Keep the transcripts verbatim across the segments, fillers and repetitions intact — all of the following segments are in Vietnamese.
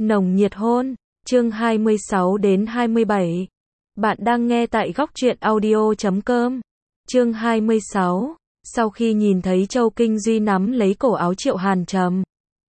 Nồng nhiệt hôn, chương hai mươi sáu đến hai mươi bảy. Bạn đang nghe tại góc truyện audio chấm com. Chương hai mươi sáu. Sau khi nhìn thấy Châu Kinh Duy nắm lấy cổ áo Triệu Hàn Trầm,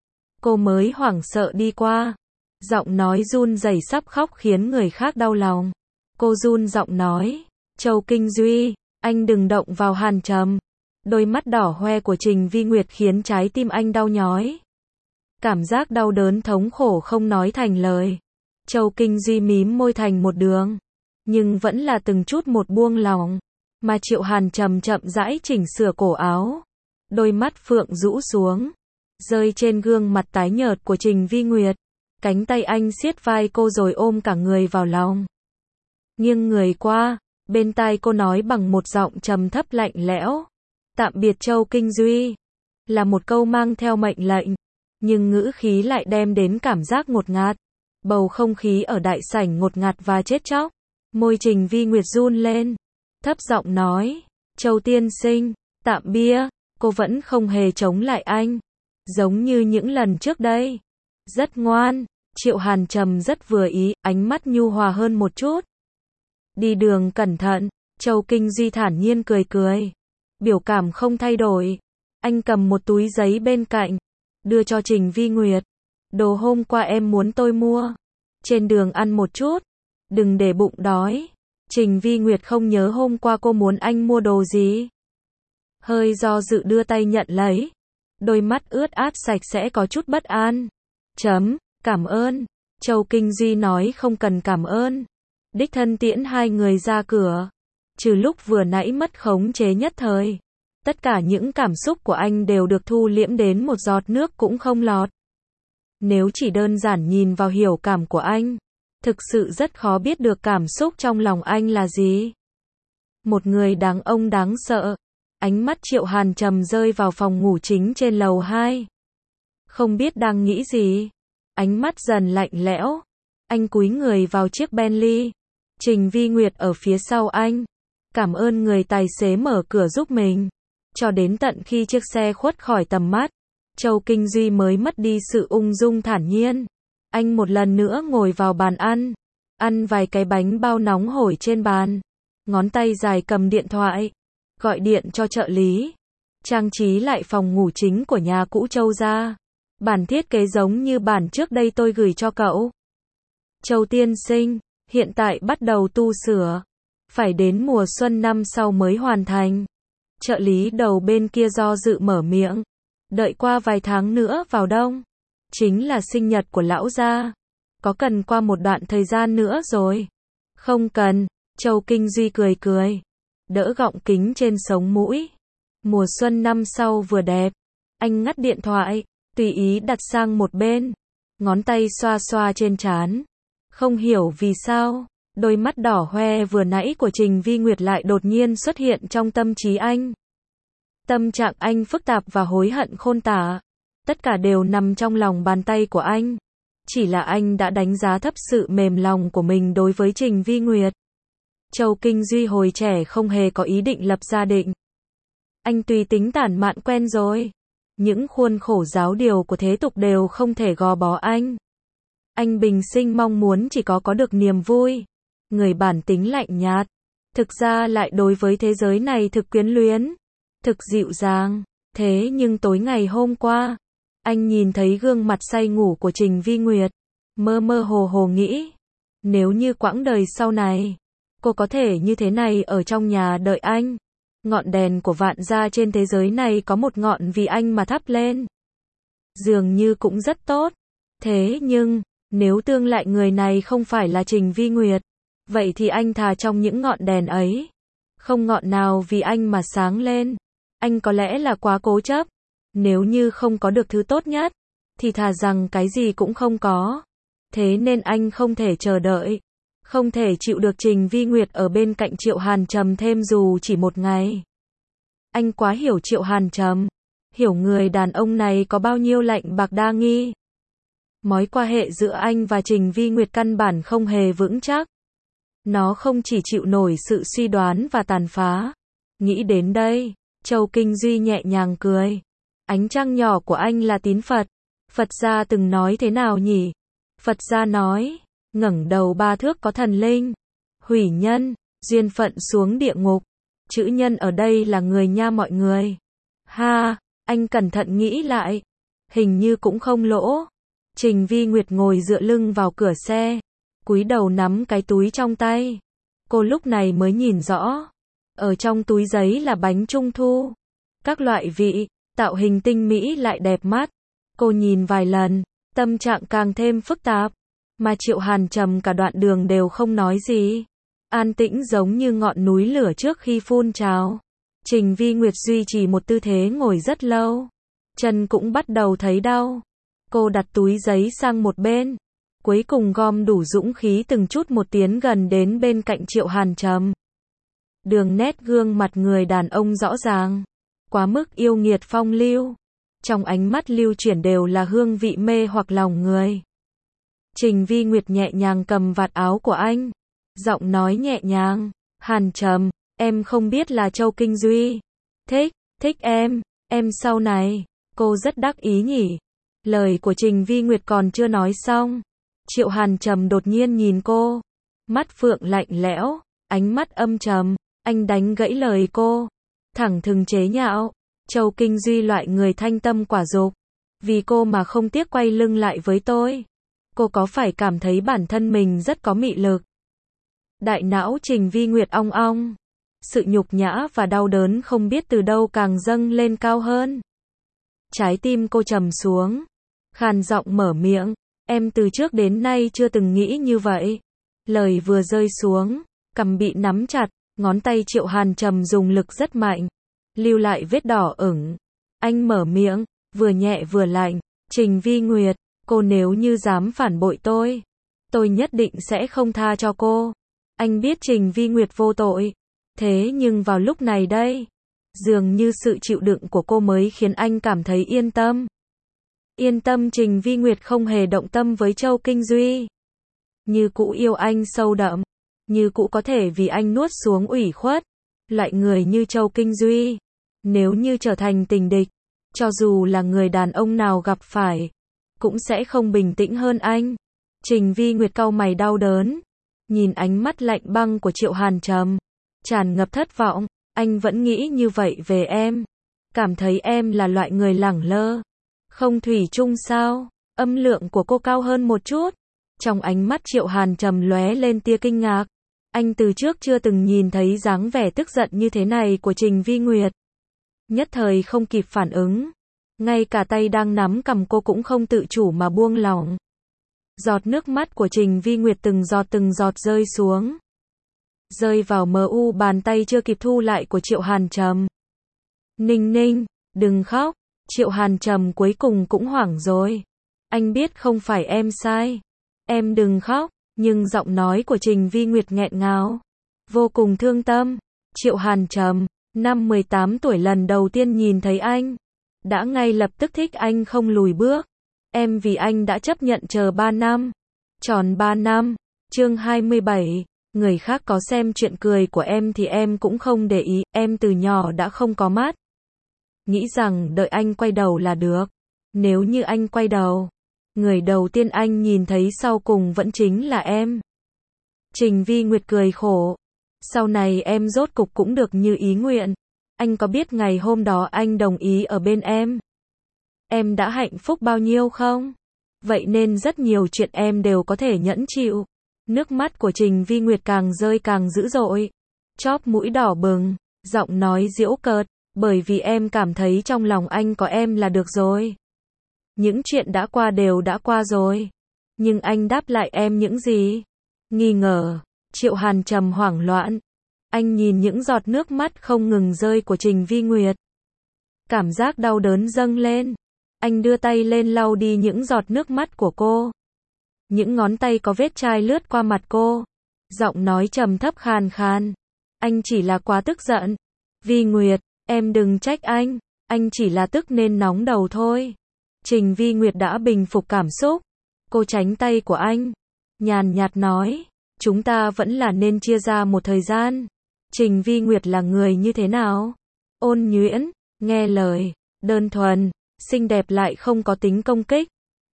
cô mới hoảng sợ đi qua. Giọng nói run rẩy sắp khóc khiến người khác đau lòng. Cô run giọng nói, Châu Kinh Duy, anh đừng động vào Hàn Trầm. Đôi mắt đỏ hoe của Trình Vi Nguyệt khiến trái tim anh đau nhói. Cảm giác đau đớn thống khổ không nói thành lời. Châu Kinh Duy mím môi thành một đường, nhưng vẫn là từng chút một buông lòng. Mà Triệu Hàn Trầm chậm rãi chỉnh sửa cổ áo. Đôi mắt phượng rũ xuống, rơi trên gương mặt tái nhợt của Trình Vi Nguyệt. Cánh tay anh siết vai cô rồi ôm cả người vào lòng. Nghiêng người qua, bên tai cô nói bằng một giọng trầm thấp lạnh lẽo. Tạm biệt Châu Kinh Duy. Là một câu mang theo mệnh lệnh, nhưng ngữ khí lại đem đến cảm giác ngột ngạt. Bầu không khí ở đại sảnh ngột ngạt và chết chóc. Môi Trình Vi Nguyệt run lên, thấp giọng nói, Châu tiên sinh, tạm bia. Cô vẫn không hề chống lại anh, giống như những lần trước đây. Rất ngoan. Triệu Hàn Trầm rất vừa ý, ánh mắt nhu hòa hơn một chút. Đi đường cẩn thận. Châu Kinh Duy thản nhiên cười cười, biểu cảm không thay đổi. Anh cầm một túi giấy bên cạnh, đưa cho Trình Vi Nguyệt. Đồ hôm qua em muốn tôi mua. Trên đường ăn một chút, đừng để bụng đói. Trình Vi Nguyệt không nhớ hôm qua cô muốn anh mua đồ gì. Hơi do dự đưa tay nhận lấy. Đôi mắt ướt át sạch sẽ có chút bất an. Chấm, cảm ơn. Châu Kinh Duy nói không cần cảm ơn. Đích thân tiễn hai người ra cửa. Trừ lúc vừa nãy mất khống chế nhất thời, tất cả những cảm xúc của anh đều được thu liễm đến một giọt nước cũng không lọt. Nếu chỉ đơn giản nhìn vào hiểu cảm của anh, thực sự rất khó biết được cảm xúc trong lòng anh là gì. Một người đáng ông đáng sợ. Ánh mắt Triệu Hàn Trầm rơi vào phòng ngủ chính trên lầu hai. Không biết đang nghĩ gì. Ánh mắt dần lạnh lẽo. Anh cúi người vào chiếc Bentley. Trình Vi Nguyệt ở phía sau anh. Cảm ơn người tài xế mở cửa giúp mình. Cho đến tận khi chiếc xe khuất khỏi tầm mắt, Châu Kinh Duy mới mất đi sự ung dung thản nhiên. Anh một lần nữa ngồi vào bàn ăn. Ăn vài cái bánh bao nóng hổi trên bàn. Ngón tay dài cầm điện thoại. Gọi điện cho trợ lý. Trang trí lại phòng ngủ chính của nhà cũ Châu gia. Bản thiết kế giống như bản trước đây tôi gửi cho cậu. Châu tiên sinh, hiện tại bắt đầu tu sửa. Phải đến mùa xuân năm sau mới hoàn thành. Trợ lý đầu bên kia do dự mở miệng. Đợi qua vài tháng nữa vào đông. Chính là sinh nhật của lão gia. Có cần qua một đoạn thời gian nữa rồi. Không cần. Châu Kinh Duy cười cười. Đỡ gọng kính trên sống mũi. Mùa xuân năm sau vừa đẹp. Anh ngắt điện thoại, tùy ý đặt sang một bên. Ngón tay xoa xoa trên trán. Không hiểu vì sao, đôi mắt đỏ hoe vừa nãy của Trình Vi Nguyệt lại đột nhiên xuất hiện trong tâm trí anh. Tâm trạng anh phức tạp và hối hận khôn tả. Tất cả đều nằm trong lòng bàn tay của anh. Chỉ là anh đã đánh giá thấp sự mềm lòng của mình đối với Trình Vi Nguyệt. Châu Kinh Duy hồi trẻ không hề có ý định lập gia đình. Anh tùy tính tản mạn quen rồi. Những khuôn khổ giáo điều của thế tục đều không thể gò bó anh. Anh bình sinh mong muốn chỉ có có được niềm vui. Người bản tính lạnh nhạt, thực ra lại đối với thế giới này thực quyến luyến, thực dịu dàng. Thế nhưng tối ngày hôm qua, anh nhìn thấy gương mặt say ngủ của Trình Vi Nguyệt, mơ mơ hồ hồ nghĩ, nếu như quãng đời sau này, cô có thể như thế này ở trong nhà đợi anh. Ngọn đèn của vạn gia trên thế giới này có một ngọn vì anh mà thắp lên. Dường như cũng rất tốt. Thế nhưng, nếu tương lại người này không phải là Trình Vi Nguyệt, vậy thì anh thà trong những ngọn đèn ấy. Không ngọn nào vì anh mà sáng lên. Anh có lẽ là quá cố chấp. Nếu như không có được thứ tốt nhất, thì thà rằng cái gì cũng không có. Thế nên anh không thể chờ đợi. Không thể chịu được Trình Vi Nguyệt ở bên cạnh Triệu Hàn Trầm thêm dù chỉ một ngày. Anh quá hiểu Triệu Hàn Trầm. Hiểu người đàn ông này có bao nhiêu lạnh bạc đa nghi. Mối quan hệ giữa anh và Trình Vi Nguyệt căn bản không hề vững chắc. Nó không chỉ chịu nổi sự suy đoán và tàn phá. Nghĩ đến đây, Châu Kinh Duy nhẹ nhàng cười. Ánh trăng nhỏ của anh là tín Phật. Phật gia từng nói thế nào nhỉ? Phật gia nói, ngẩng đầu ba thước có thần linh. Hủy nhân, duyên phận xuống địa ngục. Chữ nhân ở đây là người nha mọi người. Ha, anh cẩn thận nghĩ lại. Hình như cũng không lỗ. Trình Vi Nguyệt ngồi dựa lưng vào cửa xe, cúi đầu nắm cái túi trong tay. Cô lúc này mới nhìn rõ. Ở trong túi giấy là bánh trung thu. Các loại vị, tạo hình tinh mỹ lại đẹp mắt. Cô nhìn vài lần, tâm trạng càng thêm phức tạp. Mà Triệu Hàn Trầm cả đoạn đường đều không nói gì. An tĩnh giống như ngọn núi lửa trước khi phun trào. Trình Vi Nguyệt duy trì một tư thế ngồi rất lâu. Chân cũng bắt đầu thấy đau. Cô đặt túi giấy sang một bên. Cuối cùng gom đủ dũng khí từng chút một tiến gần đến bên cạnh Triệu Hàn Trầm. Đường nét gương mặt người đàn ông rõ ràng. Quá mức yêu nghiệt phong lưu. Trong ánh mắt lưu chuyển đều là hương vị mê hoặc lòng người. Trình Vi Nguyệt nhẹ nhàng cầm vạt áo của anh. Giọng nói nhẹ nhàng. Hàn Trầm, em không biết là Châu Kinh Duy. Thích, thích em, em sau này. Cô rất đắc ý nhỉ. Lời của Trình Vi Nguyệt còn chưa nói xong. Triệu Hàn Trầm đột nhiên nhìn cô. Mắt phượng lạnh lẽo, ánh mắt âm trầm. Anh đánh gãy lời cô. Thẳng thừng chế nhạo. Châu Kinh Duy loại người thanh tâm quả dục. Vì cô mà không tiếc quay lưng lại với tôi. Cô có phải cảm thấy bản thân mình rất có mị lực? Đại não Trình Vi Nguyệt ong ong. Sự nhục nhã và đau đớn không biết từ đâu càng dâng lên cao hơn. Trái tim cô trầm xuống. Khàn giọng mở miệng. Em từ trước đến nay chưa từng nghĩ như vậy. Lời vừa rơi xuống, cằm bị nắm chặt, ngón tay Triệu Hàn Trầm dùng lực rất mạnh. Lưu lại vết đỏ ửng. Anh mở miệng, vừa nhẹ vừa lạnh. Trình Vi Nguyệt, cô nếu như dám phản bội tôi, tôi nhất định sẽ không tha cho cô. Anh biết Trình Vi Nguyệt vô tội. Thế nhưng vào lúc này đây, dường như sự chịu đựng của cô mới khiến anh cảm thấy yên tâm. Yên tâm Trình Vi Nguyệt không hề động tâm với Châu Kinh Duy. Như cũ yêu anh sâu đậm. Như cũ có thể vì anh nuốt xuống ủy khuất. Loại người như Châu Kinh Duy, nếu như trở thành tình địch, cho dù là người đàn ông nào gặp phải, cũng sẽ không bình tĩnh hơn anh. Trình Vi Nguyệt cau mày đau đớn. Nhìn ánh mắt lạnh băng của Triệu Hàn Trầm. Tràn ngập thất vọng. Anh vẫn nghĩ như vậy về em. Cảm thấy em là loại người lẳng lơ. Không thủy chung sao? Âm lượng của cô cao hơn một chút. Trong ánh mắt Triệu Hàn Trầm lóe lên tia kinh ngạc. Anh từ trước chưa từng nhìn thấy dáng vẻ tức giận như thế này của Trình Vi Nguyệt. Nhất thời không kịp phản ứng. Ngay cả tay đang nắm cầm cô cũng không tự chủ mà buông lỏng. Giọt nước mắt của Trình Vi Nguyệt từng giọt từng giọt rơi xuống. Rơi vào mờ u bàn tay chưa kịp thu lại của Triệu Hàn Trầm. Ninh Ninh, đừng khóc. Triệu Hàn Trầm cuối cùng cũng hoảng rồi. Anh biết không phải em sai. Em đừng khóc. Nhưng giọng nói của Trình Vi Nguyệt nghẹn ngào. Vô cùng thương tâm. Triệu Hàn Trầm, năm mười tám tuổi lần đầu tiên nhìn thấy anh. Đã ngay lập tức thích anh không lùi bước. Em vì anh đã chấp nhận chờ ba năm. Tròn ba năm. Chương hai mươi bảy. Người khác có xem chuyện cười của em thì em cũng không để ý. Em từ nhỏ đã không có mắt. Nghĩ rằng đợi anh quay đầu là được. Nếu như anh quay đầu, người đầu tiên anh nhìn thấy sau cùng vẫn chính là em. Trình Vi Nguyệt cười khổ. Sau này em rốt cục cũng được như ý nguyện. Anh có biết ngày hôm đó anh đồng ý ở bên em, em đã hạnh phúc bao nhiêu không? Vậy nên rất nhiều chuyện em đều có thể nhẫn chịu. Nước mắt của Trình Vi Nguyệt càng rơi càng dữ dội. Chóp mũi đỏ bừng, giọng nói giễu cợt. Bởi vì em cảm thấy trong lòng anh có em là được rồi. Những chuyện đã qua đều đã qua rồi. Nhưng anh đáp lại em những gì? Nghi ngờ. Triệu Hàn Trầm hoảng loạn. Anh nhìn những giọt nước mắt không ngừng rơi của Trình Vi Nguyệt. Cảm giác đau đớn dâng lên. Anh đưa tay lên lau đi những giọt nước mắt của cô. Những ngón tay có vết chai lướt qua mặt cô. Giọng nói trầm thấp khàn khàn. Anh chỉ là quá tức giận. Vi Nguyệt, em đừng trách anh. Anh chỉ là tức nên nóng đầu thôi. Trình Vi Nguyệt đã bình phục cảm xúc. Cô tránh tay của anh. Nhàn nhạt nói. Chúng ta vẫn là nên chia ra một thời gian. Trình Vi Nguyệt là người như thế nào? Ôn nhuyễn, nghe lời, đơn thuần, xinh đẹp lại không có tính công kích.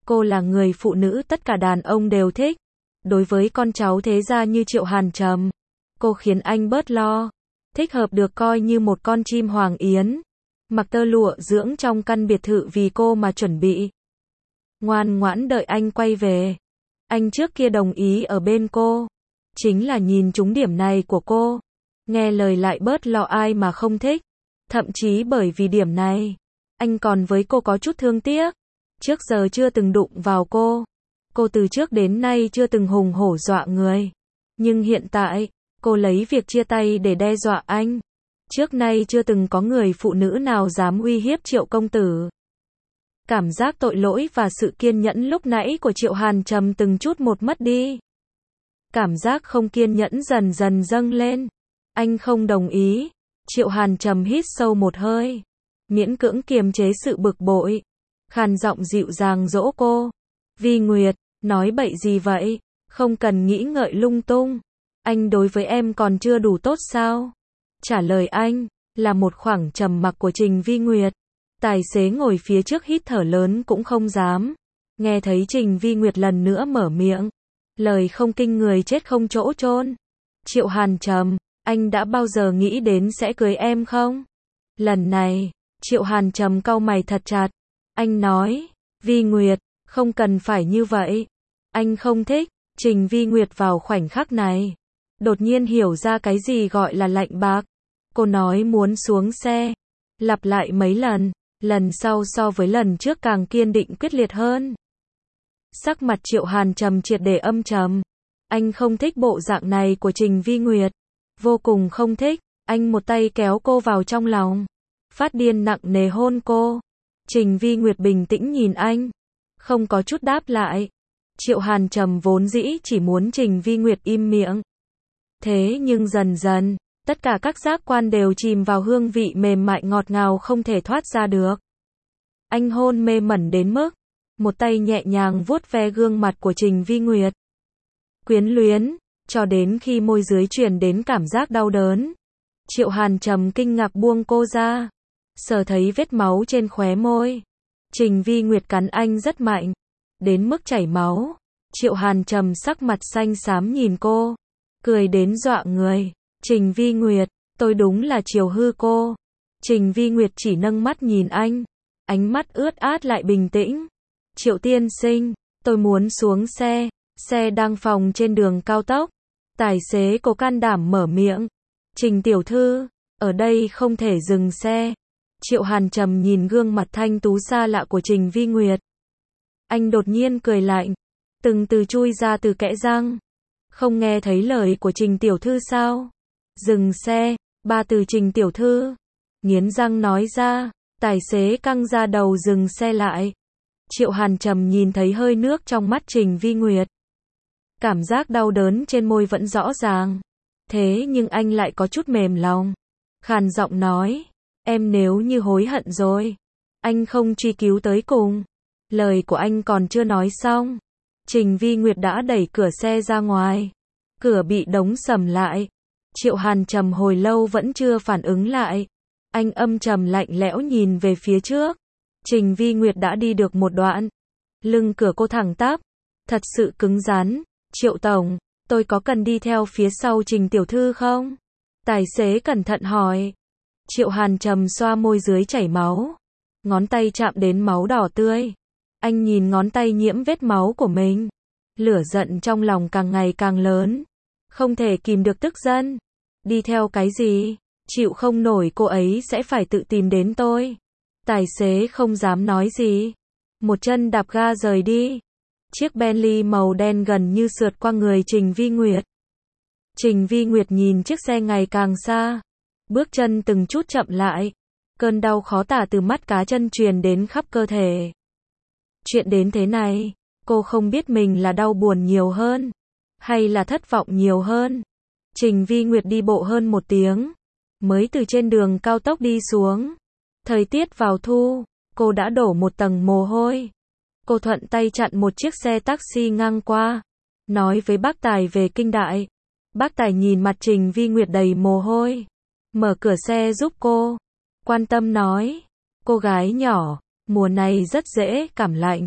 Cô là người phụ nữ tất cả đàn ông đều thích. Đối với con cháu thế gia như Triệu Hàn Trầm, cô khiến anh bớt lo. Thích hợp được coi như một con chim hoàng yến. Mặc tơ lụa dưỡng trong căn biệt thự vì cô mà chuẩn bị. Ngoan ngoãn đợi anh quay về. Anh trước kia đồng ý ở bên cô. Chính là nhìn trúng điểm này của cô. Nghe lời lại bớt lo, ai mà không thích. Thậm chí bởi vì điểm này, anh còn với cô có chút thương tiếc. Trước giờ chưa từng đụng vào cô. Cô từ trước đến nay chưa từng hùng hổ dọa người. Nhưng hiện tại, cô lấy việc chia tay để đe dọa anh. Trước nay chưa từng có người phụ nữ nào dám uy hiếp Triệu công tử. Cảm giác tội lỗi và sự kiên nhẫn lúc nãy của Triệu Hàn Trầm từng chút một mất đi. Cảm giác không kiên nhẫn dần dần dâng lên. Anh không đồng ý. Triệu Hàn Trầm hít sâu một hơi. Miễn cưỡng kiềm chế sự bực bội. Khàn giọng dịu dàng dỗ cô. Vi Nguyệt, nói bậy gì vậy? Không cần nghĩ ngợi lung tung. Anh đối với em còn chưa đủ tốt sao? Trả lời anh, là một khoảng trầm mặc của Trình Vi Nguyệt. Tài xế ngồi phía trước hít thở lớn cũng không dám. Nghe thấy Trình Vi Nguyệt lần nữa mở miệng. Lời không kinh người chết không chỗ chôn. Triệu Hàn Trầm, anh đã bao giờ nghĩ đến sẽ cưới em không? Lần này, Triệu Hàn Trầm cau mày thật chặt. Anh nói, Vi Nguyệt, không cần phải như vậy. Anh không thích. Trình Vi Nguyệt vào khoảnh khắc này đột nhiên hiểu ra cái gì gọi là lạnh bạc. Cô nói muốn xuống xe. Lặp lại mấy lần. Lần sau so với lần trước càng kiên định quyết liệt hơn. Sắc mặt Triệu Hàn Trầm triệt để âm trầm. Anh không thích bộ dạng này của Trình Vi Nguyệt. Vô cùng không thích. Anh một tay kéo cô vào trong lòng. Phát điên nặng nề hôn cô. Trình Vi Nguyệt bình tĩnh nhìn anh. Không có chút đáp lại. Triệu Hàn Trầm vốn dĩ chỉ muốn Trình Vi Nguyệt im miệng. Thế nhưng dần dần, tất cả các giác quan đều chìm vào hương vị mềm mại ngọt ngào không thể thoát ra được. Anh hôn mê mẩn đến mức, một tay nhẹ nhàng vuốt ve gương mặt của Trình Vi Nguyệt. Quyến luyến, cho đến khi môi dưới truyền đến cảm giác đau đớn. Triệu Hàn Trầm kinh ngạc buông cô ra. Sờ thấy vết máu trên khóe môi. Trình Vi Nguyệt cắn anh rất mạnh. Đến mức chảy máu. Triệu Hàn Trầm sắc mặt xanh xám nhìn cô. Cười đến dọa người. Trình Vi Nguyệt, tôi đúng là chiều hư cô. Trình Vi Nguyệt chỉ nâng mắt nhìn anh. Ánh mắt ướt át lại bình tĩnh. Triệu tiên sinh, tôi muốn xuống xe. Xe đang phòng trên đường cao tốc. Tài xế có can đảm mở miệng. Trình tiểu thư, ở đây không thể dừng xe. Triệu Hàn Trầm nhìn gương mặt thanh tú xa lạ của Trình Vi Nguyệt. Anh đột nhiên cười lạnh. Từng từ chui ra từ kẽ răng. Không nghe thấy lời của Trình tiểu thư sao? Dừng xe, ba từ Trình tiểu thư. Nghiến răng nói ra. Tài xế căng ra đầu dừng xe lại. Triệu Hàn Trầm nhìn thấy hơi nước trong mắt Trình Vi Nguyệt. Cảm giác đau đớn trên môi vẫn rõ ràng. Thế nhưng anh lại có chút mềm lòng. Khàn giọng nói. Em nếu như hối hận rồi. Anh không truy cứu tới cùng. Lời của anh còn chưa nói xong. Trình Vi Nguyệt đã đẩy cửa xe ra ngoài. Cửa bị đóng sầm lại. Triệu Hàn Trầm hồi lâu vẫn chưa phản ứng lại. Anh âm trầm lạnh lẽo nhìn về phía trước. Trình Vi Nguyệt đã đi được một đoạn. Lưng cửa cô thẳng tắp. Thật sự cứng rắn. Triệu tổng, tôi có cần đi theo phía sau Trình tiểu thư không? Tài xế cẩn thận hỏi. Triệu Hàn Trầm xoa môi dưới chảy máu. Ngón tay chạm đến máu đỏ tươi. Anh nhìn ngón tay nhiễm vết máu của mình. Lửa giận trong lòng càng ngày càng lớn. Không thể kìm được tức giận. Đi theo cái gì? Chịu không nổi cô ấy sẽ phải tự tìm đến tôi. Tài xế không dám nói gì. Một chân đạp ga rời đi. Chiếc Bentley màu đen gần như sượt qua người Trình Vi Nguyệt. Trình Vi Nguyệt nhìn chiếc xe ngày càng xa. Bước chân từng chút chậm lại. Cơn đau khó tả từ mắt cá chân truyền đến khắp cơ thể. Chuyện đến thế này, cô không biết mình là đau buồn nhiều hơn, hay là thất vọng nhiều hơn. Trình Vi Nguyệt đi bộ hơn một tiếng, mới từ trên đường cao tốc đi xuống. Thời tiết vào thu, cô đã đổ một tầng mồ hôi. Cô thuận tay chặn một chiếc xe taxi ngang qua, nói với bác tài về Kinh Đại. Bác tài nhìn mặt Trình Vi Nguyệt đầy mồ hôi, mở cửa xe giúp cô, quan tâm nói, cô gái nhỏ, mùa này rất dễ cảm lạnh.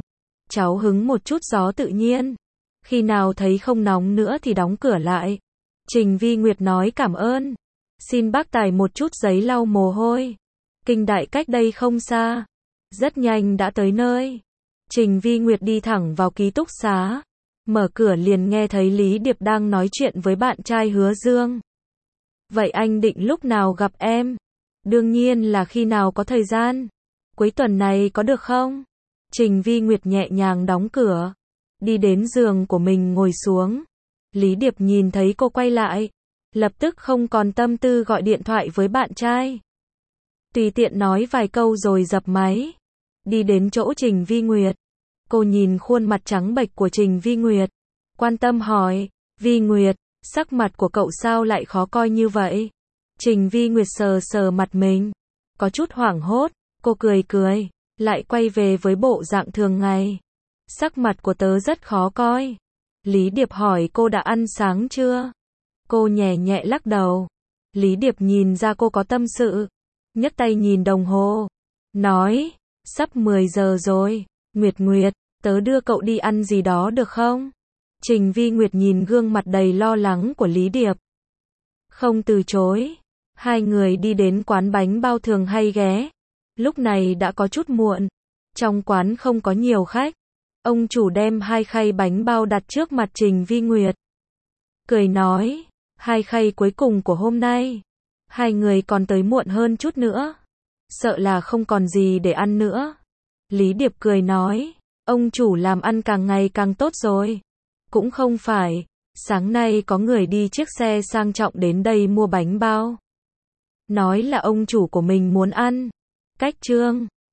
cháu hứng một chút gió tự nhiên. Khi nào thấy không nóng nữa thì đóng cửa lại. Trình Vi Nguyệt nói cảm ơn. Xin bác tài một chút giấy lau mồ hôi. Kinh đại cách đây không xa. Rất nhanh đã tới nơi. Trình Vi Nguyệt đi thẳng vào ký túc xá. Mở cửa liền nghe thấy Lý Điệp đang nói chuyện với bạn trai Hứa Dương. Vậy anh định lúc nào gặp em? Đương nhiên là khi nào có thời gian. Cuối tuần này có được không? Trình Vi Nguyệt nhẹ nhàng đóng cửa. Đi đến giường của mình ngồi xuống. Lý Điệp nhìn thấy cô quay lại. Lập tức không còn tâm tư gọi điện thoại với bạn trai. Tùy tiện nói vài câu rồi dập máy. Đi đến chỗ Trình Vi Nguyệt. Cô nhìn khuôn mặt trắng bệch của Trình Vi Nguyệt. Quan tâm hỏi. Vi Nguyệt, sắc mặt của cậu sao lại khó coi như vậy? Trình Vi Nguyệt sờ sờ mặt mình. Có chút hoảng hốt. Cô cười cười. Lại quay về với bộ dạng thường ngày. Sắc mặt của tớ rất khó coi. Lý Điệp hỏi cô đã ăn sáng chưa? Cô nhẹ nhẹ lắc đầu. Lý Điệp nhìn ra cô có tâm sự. Nhấc tay nhìn đồng hồ. Nói. Sắp mười giờ rồi. Nguyệt Nguyệt, tớ đưa cậu đi ăn gì đó được không? Trình Vi Nguyệt nhìn gương mặt đầy lo lắng của Lý Điệp. Không từ chối. Hai người đi đến quán bánh bao thường hay ghé. Lúc này đã có chút muộn. Trong quán không có nhiều khách. Ông chủ đem hai khay bánh bao đặt trước mặt Trình Vi Nguyệt. Cười nói. Hai khay cuối cùng của hôm nay. Hai người còn tới muộn hơn chút nữa. Sợ là không còn gì để ăn nữa. Lý Điệp cười nói. Ông chủ làm ăn càng ngày càng tốt rồi. Cũng không phải. Sáng nay có người đi chiếc xe sang trọng đến đây mua bánh bao. Nói là ông chủ của mình muốn ăn. Cách trương.